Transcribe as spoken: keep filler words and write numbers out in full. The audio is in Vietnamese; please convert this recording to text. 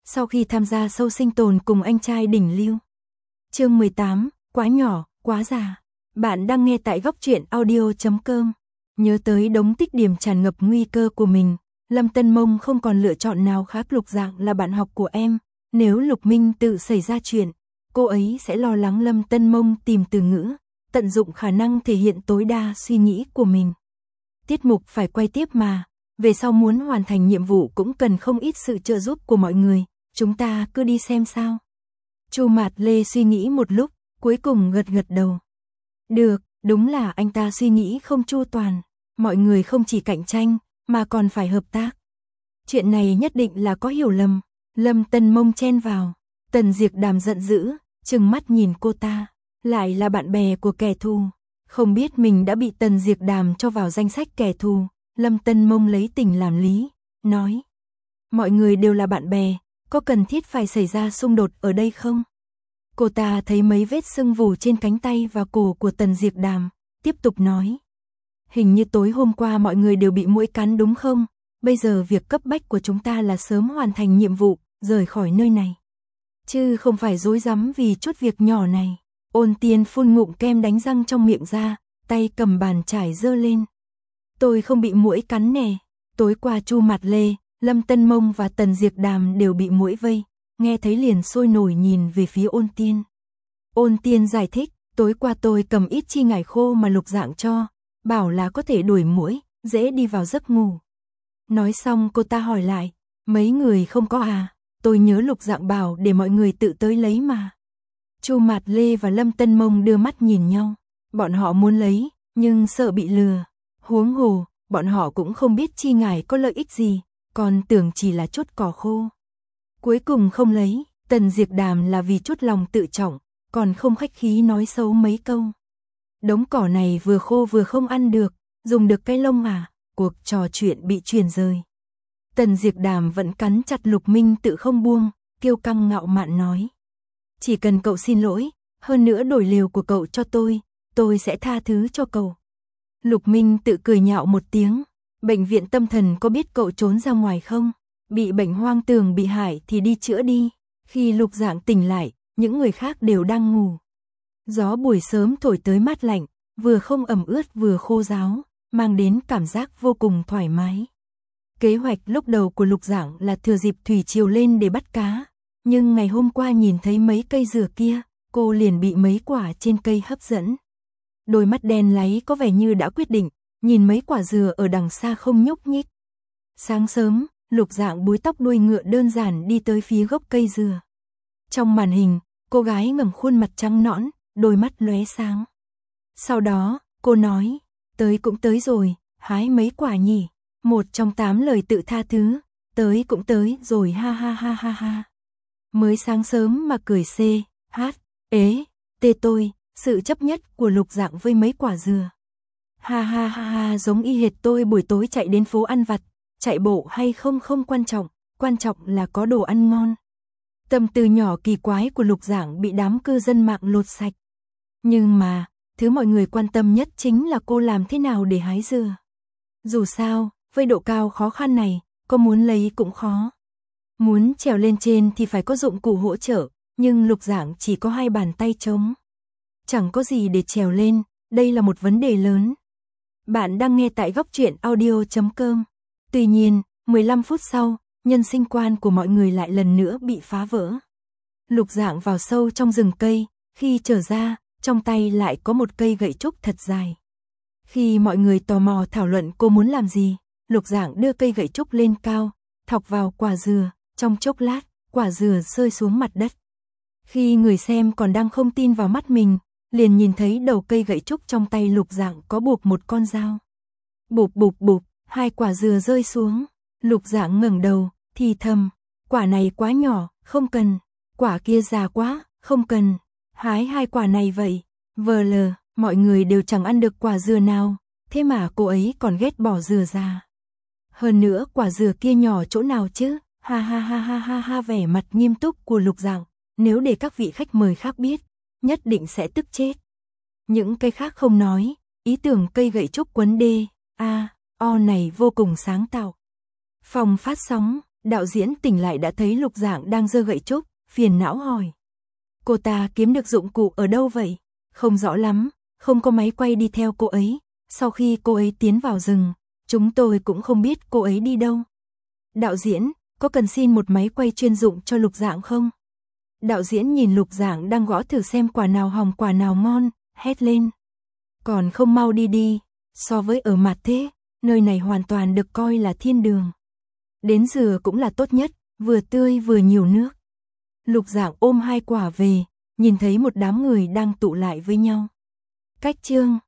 sau khi tham gia show sinh tồn cùng anh trai đỉnh lưu. Chương mười tám, quá nhỏ, quá già. Bạn đang nghe tại góc truyện audio chấm com. Nhớ tới đống tích điểm tràn ngập nguy cơ của mình, Lâm Tân Mông không còn lựa chọn nào khác. Lục Dạng là bạn học của em, nếu Lục Minh tự xảy ra chuyện, cô ấy sẽ lo lắng. Lâm Tân Mông tìm từ ngữ, tận dụng khả năng thể hiện tối đa suy nghĩ của mình. Tiết mục phải quay tiếp mà, về sau muốn hoàn thành nhiệm vụ cũng cần không ít sự trợ giúp của mọi người, chúng ta cứ đi xem sao. Chu Mạt Lê suy nghĩ một lúc, cuối cùng gật gật đầu. Được, đúng là anh ta suy nghĩ không chu toàn, mọi người không chỉ cạnh tranh, mà còn phải hợp tác. Chuyện này nhất định là có hiểu lầm. Lâm Tân Mông chen vào, Tần Diệp Đàm giận dữ, trừng mắt nhìn cô ta, lại là bạn bè của kẻ thù. Không biết mình đã bị Tần Diệp Đàm cho vào danh sách kẻ thù. Lâm Tân Mông lấy tình làm lý, nói: mọi người đều là bạn bè, có cần thiết phải xảy ra xung đột ở đây không? Cô ta thấy mấy vết sưng vù trên cánh tay và cổ của Tần Diệp Đàm, tiếp tục nói: hình như tối hôm qua mọi người đều bị muỗi cắn đúng không? Bây giờ việc cấp bách của chúng ta là sớm hoàn thành nhiệm vụ, rời khỏi nơi này. Chứ không phải rối rắm vì chút việc nhỏ này. Ôn Tiên phun ngụm kem đánh răng trong miệng ra, tay cầm bàn chải giơ lên. Tôi không bị muỗi cắn nè. Tối qua Chu Mạt Lê, Lâm Tân Mông và Tần Diệp Đàm đều bị muỗi vây, nghe thấy liền sôi nổi nhìn về phía Ôn Tiên. Ôn Tiên giải thích, tối qua tôi cầm ít chi ngải khô mà Lục Dạng cho, bảo là có thể đuổi muỗi, dễ đi vào giấc ngủ. Nói xong cô ta hỏi lại, mấy người không có à? Tôi nhớ Lục Dạng bảo để mọi người tự tới lấy mà. Chu Mạt Lê và Lâm Tân Mông đưa mắt nhìn nhau, bọn họ muốn lấy, nhưng sợ bị lừa. Huống hồ, bọn họ cũng không biết chi ngải có lợi ích gì, còn tưởng chỉ là chút cỏ khô. Cuối cùng không lấy, Tần Diệp Đàm là vì chút lòng tự trọng, còn không khách khí nói xấu mấy câu. Đống cỏ này vừa khô vừa không ăn được, dùng được cái lông à? Cuộc trò chuyện bị truyền rời. Tần Diệp Đàm vẫn cắn chặt Lục Minh tự không buông, kiêu căng ngạo mạn nói: chỉ cần cậu xin lỗi, hơn nữa đổi liều của cậu cho tôi, tôi sẽ tha thứ cho cậu. Lục Minh tự cười nhạo một tiếng, bệnh viện tâm thần có biết cậu trốn ra ngoài không? Bị bệnh hoang tưởng bị hại thì đi chữa đi. Khi Lục Dạng tỉnh lại, những người khác đều đang ngủ. Gió buổi sớm thổi tới mát lạnh, vừa không ẩm ướt vừa khô ráo, mang đến cảm giác vô cùng thoải mái. Kế hoạch lúc đầu của Lục Dạng là thừa dịp thủy triều lên để bắt cá, nhưng ngày hôm qua nhìn thấy mấy cây dừa kia, cô liền bị mấy quả trên cây hấp dẫn. Đôi mắt đen láy có vẻ như đã quyết định, nhìn mấy quả dừa ở đằng xa không nhúc nhích. Sáng sớm, Lục Dạng búi tóc đuôi ngựa đơn giản đi tới phía gốc cây dừa. Trong màn hình, cô gái ngẩng khuôn mặt trắng nõn, đôi mắt lóe sáng. Sau đó, cô nói, tới cũng tới rồi, hái mấy quả nhỉ? Một trong tám lời tự tha thứ, tới cũng tới rồi ha ha ha ha ha. Mới sáng sớm mà cười c, hát, ế, tê tôi, sự chấp nhất của Lục Dạng với mấy quả dừa. Ha ha ha ha, giống y hệt tôi buổi tối chạy đến phố ăn vặt, chạy bộ hay không không quan trọng, quan trọng là có đồ ăn ngon. Tâm tư nhỏ kỳ quái của Lục Dạng bị đám cư dân mạng lột sạch. Nhưng mà, thứ mọi người quan tâm nhất chính là cô làm thế nào để hái dừa. Dù sao, với độ cao khó khăn này, có muốn lấy cũng khó. Muốn trèo lên trên thì phải có dụng cụ hỗ trợ, nhưng Lục Dạng chỉ có hai bàn tay trống. Chẳng có gì để trèo lên, đây là một vấn đề lớn. Bạn đang nghe tại góc truyện audio chấm com. Tuy nhiên, mười lăm phút sau, nhân sinh quan của mọi người lại lần nữa bị phá vỡ. Lục Dạng vào sâu trong rừng cây, khi trở ra, trong tay lại có một cây gậy trúc thật dài. Khi mọi người tò mò thảo luận cô muốn làm gì, Lục Dạng đưa cây gậy trúc lên cao, thọc vào quả dừa, trong chốc lát, quả dừa rơi xuống mặt đất. Khi người xem còn đang không tin vào mắt mình, liền nhìn thấy đầu cây gậy trúc trong tay Lục Dạng có buộc một con dao. Bụp bụp bụp, hai quả dừa rơi xuống. Lục Dạng ngẩng đầu, thì thầm, quả này quá nhỏ, không cần, quả kia già quá, không cần, hái hai quả này vậy. Vờ lờ, mọi người đều chẳng ăn được quả dừa nào, thế mà cô ấy còn ghét bỏ dừa già. Hơn nữa quả dừa kia nhỏ chỗ nào chứ, ha ha ha ha ha ha. Vẻ mặt nghiêm túc của Lục Dạng, nếu để các vị khách mời khác biết, nhất định sẽ tức chết. Những cây khác không nói, ý tưởng cây gậy trúc quấn đê, a, o này vô cùng sáng tạo. Phòng phát sóng, Đạo diễn tỉnh lại đã thấy Lục Dạng đang giơ gậy trúc, phiền não hỏi. Cô ta kiếm được dụng cụ ở đâu vậy? Không rõ lắm, không có máy quay đi theo cô ấy. Sau khi cô ấy tiến vào rừng, chúng tôi cũng không biết cô ấy đi đâu. Đạo diễn, có cần xin một máy quay chuyên dụng cho Lục Dạng không? Đạo diễn nhìn Lục Dạng đang gõ thử xem quả nào hồng quả nào ngon, hét lên. Còn không mau đi đi, so với ở Mạt Thế, nơi này hoàn toàn được coi là thiên đường. Đến dừa cũng là tốt nhất, vừa tươi vừa nhiều nước. Lục Dạng ôm hai quả về, nhìn thấy một đám người đang tụ lại với nhau. Cách chương